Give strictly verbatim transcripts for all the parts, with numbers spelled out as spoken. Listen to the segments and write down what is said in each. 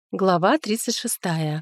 Глава тридцать шестая.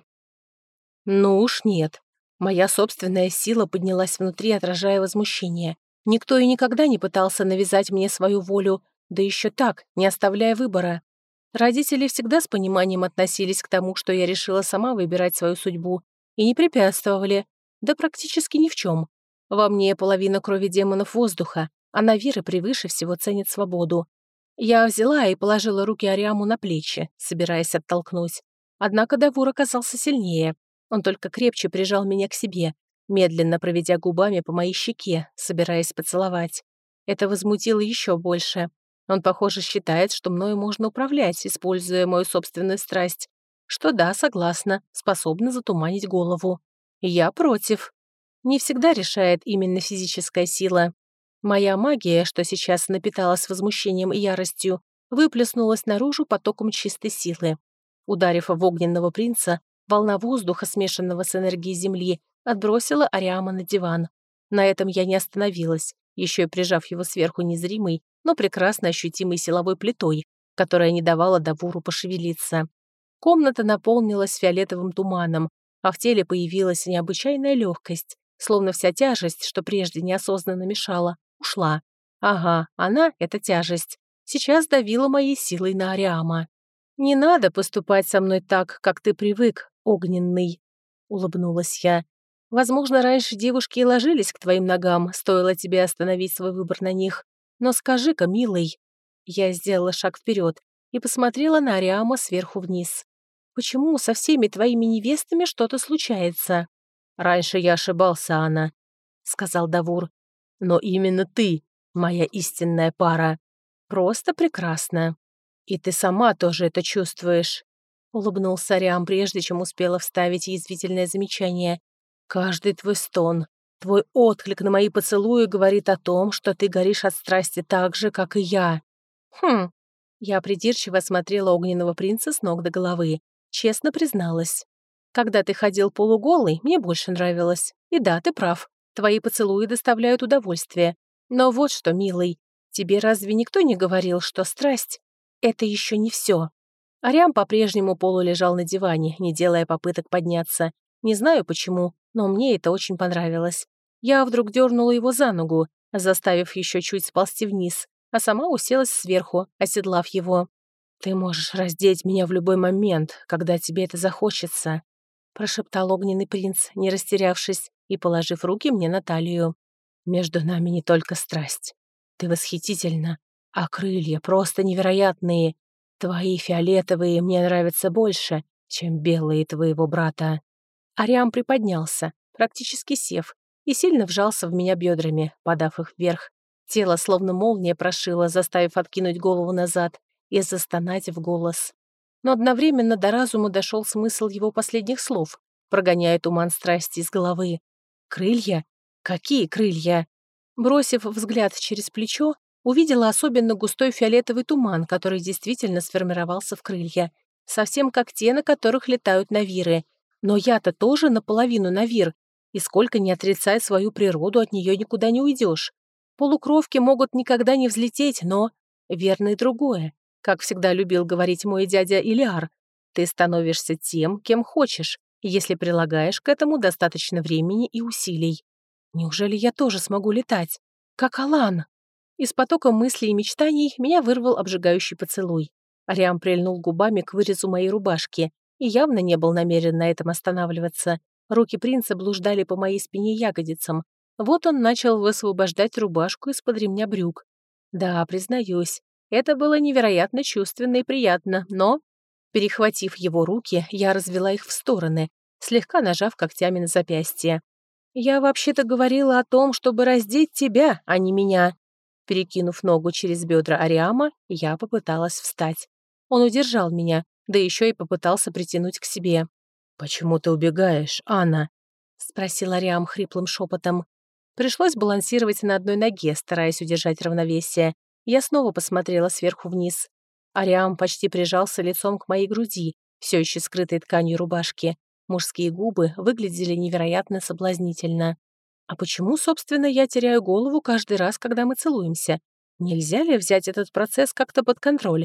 Ну уж нет. Моя собственная сила поднялась внутри, отражая возмущение. Никто и никогда не пытался навязать мне свою волю, да еще так, не оставляя выбора. Родители всегда с пониманием относились к тому, что я решила сама выбирать свою судьбу, и не препятствовали, да практически ни в чем. Во мне половина крови демонов воздуха, а Навира превыше всего ценит свободу. Я взяла и положила руки Ариаму на плечи, собираясь оттолкнуть. Однако Давур оказался сильнее. Он только крепче прижал меня к себе, медленно проведя губами по моей щеке, собираясь поцеловать. Это возмутило еще больше. Он, похоже, считает, что мною можно управлять, используя мою собственную страсть. Что да, согласна, способна затуманить голову. Я против. Не всегда решает именно физическая сила. Моя магия, что сейчас напиталась возмущением и яростью, выплеснулась наружу потоком чистой силы. Ударив в огненного принца, волна воздуха, смешанного с энергией земли, отбросила Ариама на диван. На этом я не остановилась, еще и прижав его сверху незримой, но прекрасно ощутимой силовой плитой, которая не давала Давуру пошевелиться. Комната наполнилась фиолетовым туманом, а в теле появилась необычайная легкость, словно вся тяжесть, что прежде неосознанно мешала, ушла. Ага, она, эта тяжесть, сейчас давила моей силой на Ариама. «Не надо поступать со мной так, как ты привык, огненный», — улыбнулась я. «Возможно, раньше девушки и ложились к твоим ногам, стоило тебе остановить свой выбор на них. Но скажи-ка, милый...» Я сделала шаг вперед и посмотрела на Ариама сверху вниз. «Почему со всеми твоими невестами что-то случается?» «Раньше я ошибался, Анна», — сказал Давур. «Но именно ты, моя истинная пара. Просто прекрасно. И ты сама тоже это чувствуешь», — улыбнулся Ариам, прежде чем успела вставить язвительное замечание. «Каждый твой стон, твой отклик на мои поцелуи говорит о том, что ты горишь от страсти так же, как и я». «Хм». Я придирчиво осмотрела огненного принца с ног до головы. Честно призналась. «Когда ты ходил полуголый, мне больше нравилось. И да, ты прав. Твои поцелуи доставляют удовольствие. Но вот что, милый, тебе разве никто не говорил, что страсть — это еще не все?» Ариам по-прежнему полулежал на диване, не делая попыток подняться. Не знаю почему, но мне это очень понравилось. Я вдруг дернула его за ногу, заставив еще чуть сползти вниз, а сама уселась сверху, оседлав его. «Ты можешь раздеть меня в любой момент, когда тебе это захочется», прошептал огненный принц, не растерявшись и положив руки мне на талию. «Между нами не только страсть. Ты восхитительна, а крылья просто невероятные. Твои фиолетовые мне нравятся больше, чем белые твоего брата». Ариам приподнялся, практически сев, и сильно вжался в меня бедрами, подав их вверх. Тело словно молния прошило, заставив откинуть голову назад и застонать в голос. Но одновременно до разума дошел смысл его последних слов, прогоняя туман страсти из головы. «Крылья? Какие крылья?» Бросив взгляд через плечо, увидела особенно густой фиолетовый туман, который действительно сформировался в крылья, совсем как те, на которых летают навиры. Но я-то тоже наполовину навир, и сколько ни отрицай свою природу, от нее никуда не уйдешь. Полукровки могут никогда не взлететь, но верно и другое. Как всегда любил говорить мой дядя Илиар, ты становишься тем, кем хочешь, если прилагаешь к этому достаточно времени и усилий. Неужели я тоже смогу летать? Как Алан? Из потока мыслей и мечтаний меня вырвал обжигающий поцелуй. Ариам прильнул губами к вырезу моей рубашки и явно не был намерен на этом останавливаться. Руки принца блуждали по моей спине ягодицам. Вот он начал высвобождать рубашку из-под ремня брюк. Да, признаюсь, это было невероятно чувственно и приятно, но, перехватив его руки, я развела их в стороны, слегка нажав когтями на запястье. «Я вообще-то говорила о том, чтобы раздеть тебя, а не меня». Перекинув ногу через бедра Ариама, я попыталась встать. Он удержал меня, да еще и попытался притянуть к себе. «Почему ты убегаешь, Анна?» — спросил Ариам хриплым шепотом. Пришлось балансировать на одной ноге, стараясь удержать равновесие. Я снова посмотрела сверху вниз. Ариам почти прижался лицом к моей груди, все еще скрытой тканью рубашки. Мужские губы выглядели невероятно соблазнительно. А почему, собственно, я теряю голову каждый раз, когда мы целуемся? Нельзя ли взять этот процесс как-то под контроль?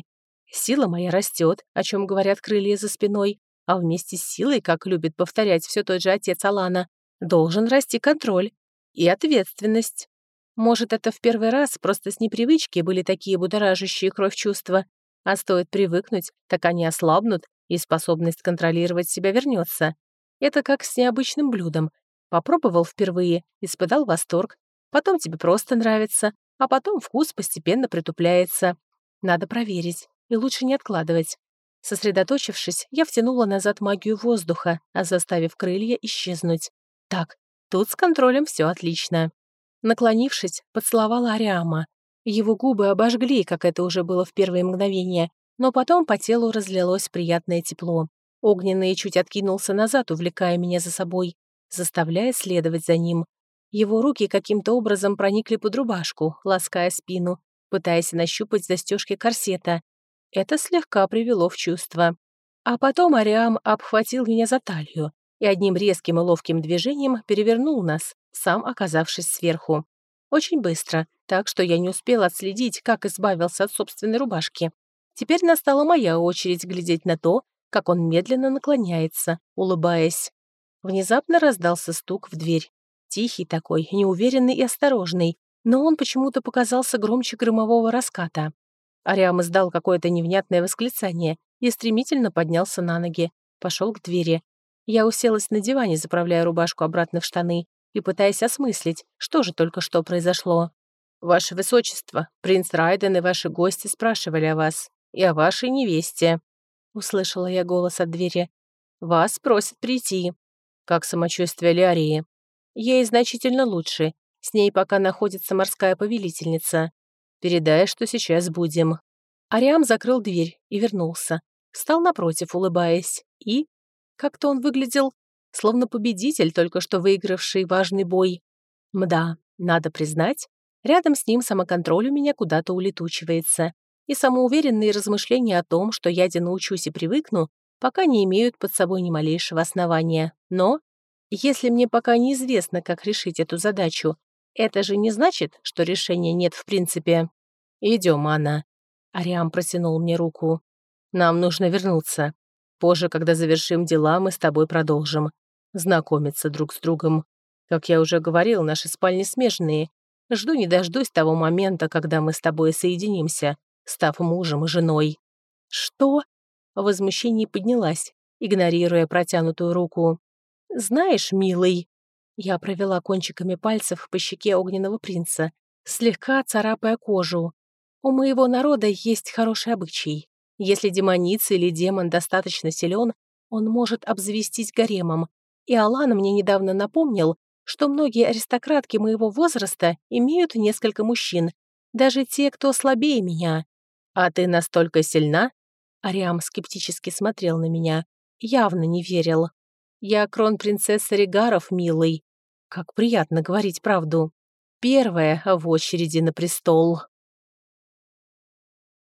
Сила моя растет, о чем говорят крылья за спиной, а вместе с силой, как любит повторять все тот же отец Алана, должен расти контроль и ответственность. Может, это в первый раз просто с непривычки были такие будоражащие кровь чувства, а стоит привыкнуть, так они ослабнут, и способность контролировать себя вернется. Это как с необычным блюдом. Попробовал впервые, испытал восторг, потом тебе просто нравится, а потом вкус постепенно притупляется. Надо проверить, и лучше не откладывать. Сосредоточившись, я втянула назад магию воздуха, а заставив крылья исчезнуть. Так, тут с контролем все отлично. Наклонившись, поцеловала Ариама. Его губы обожгли, как это уже было в первые мгновения, но потом по телу разлилось приятное тепло. Огненный чуть откинулся назад, увлекая меня за собой, заставляя следовать за ним. Его руки каким-то образом проникли под рубашку, лаская спину, пытаясь нащупать застежки корсета. Это слегка привело в чувство. А потом Ариам обхватил меня за талию и одним резким и ловким движением перевернул нас, сам оказавшись сверху. Очень быстро, так что я не успела отследить, как избавился от собственной рубашки. Теперь настала моя очередь глядеть на то, как он медленно наклоняется, улыбаясь. Внезапно раздался стук в дверь. Тихий такой, неуверенный и осторожный, но он почему-то показался громче громового раската. Ариам издал какое-то невнятное восклицание и стремительно поднялся на ноги, пошел к двери. Я уселась на диване, заправляя рубашку обратно в штаны и пытаясь осмыслить, что же только что произошло. «Ваше Высочество, принц Райден и ваши гости спрашивали о вас и о вашей невесте», — услышала я голос от двери. «Вас просят прийти. Как самочувствие Лиарии? Ей значительно лучше. С ней пока находится морская повелительница. Передай, что сейчас будем». Ариам закрыл дверь и вернулся. Встал напротив, улыбаясь. И... как-то он выглядел, словно победитель, только что выигравший важный бой. Мда, надо признать, рядом с ним самоконтроль у меня куда-то улетучивается. И самоуверенные размышления о том, что я научусь и привыкну, пока не имеют под собой ни малейшего основания. Но, если мне пока неизвестно, как решить эту задачу, это же не значит, что решения нет в принципе. «Идем, Анна». Ариам протянул мне руку. «Нам нужно вернуться. Позже, когда завершим дела, мы с тобой продолжим. Знакомиться друг с другом. Как я уже говорил, наши спальни смежные. Жду не дождусь того момента, когда мы с тобой соединимся, став мужем и женой». «Что?» В возмущении поднялась, игнорируя протянутую руку. «Знаешь, милый...» Я провела кончиками пальцев по щеке огненного принца, слегка царапая кожу. «У моего народа есть хороший обычай. Если демоница или демон достаточно силен, он может обзавестись гаремом. И Алан мне недавно напомнил, что многие аристократки моего возраста имеют несколько мужчин, даже те, кто слабее меня. А ты настолько сильна?» Ариам скептически смотрел на меня, явно не верил. «Я кронпринцесса Регаров, милый. Как приятно говорить правду. Первая в очереди на престол».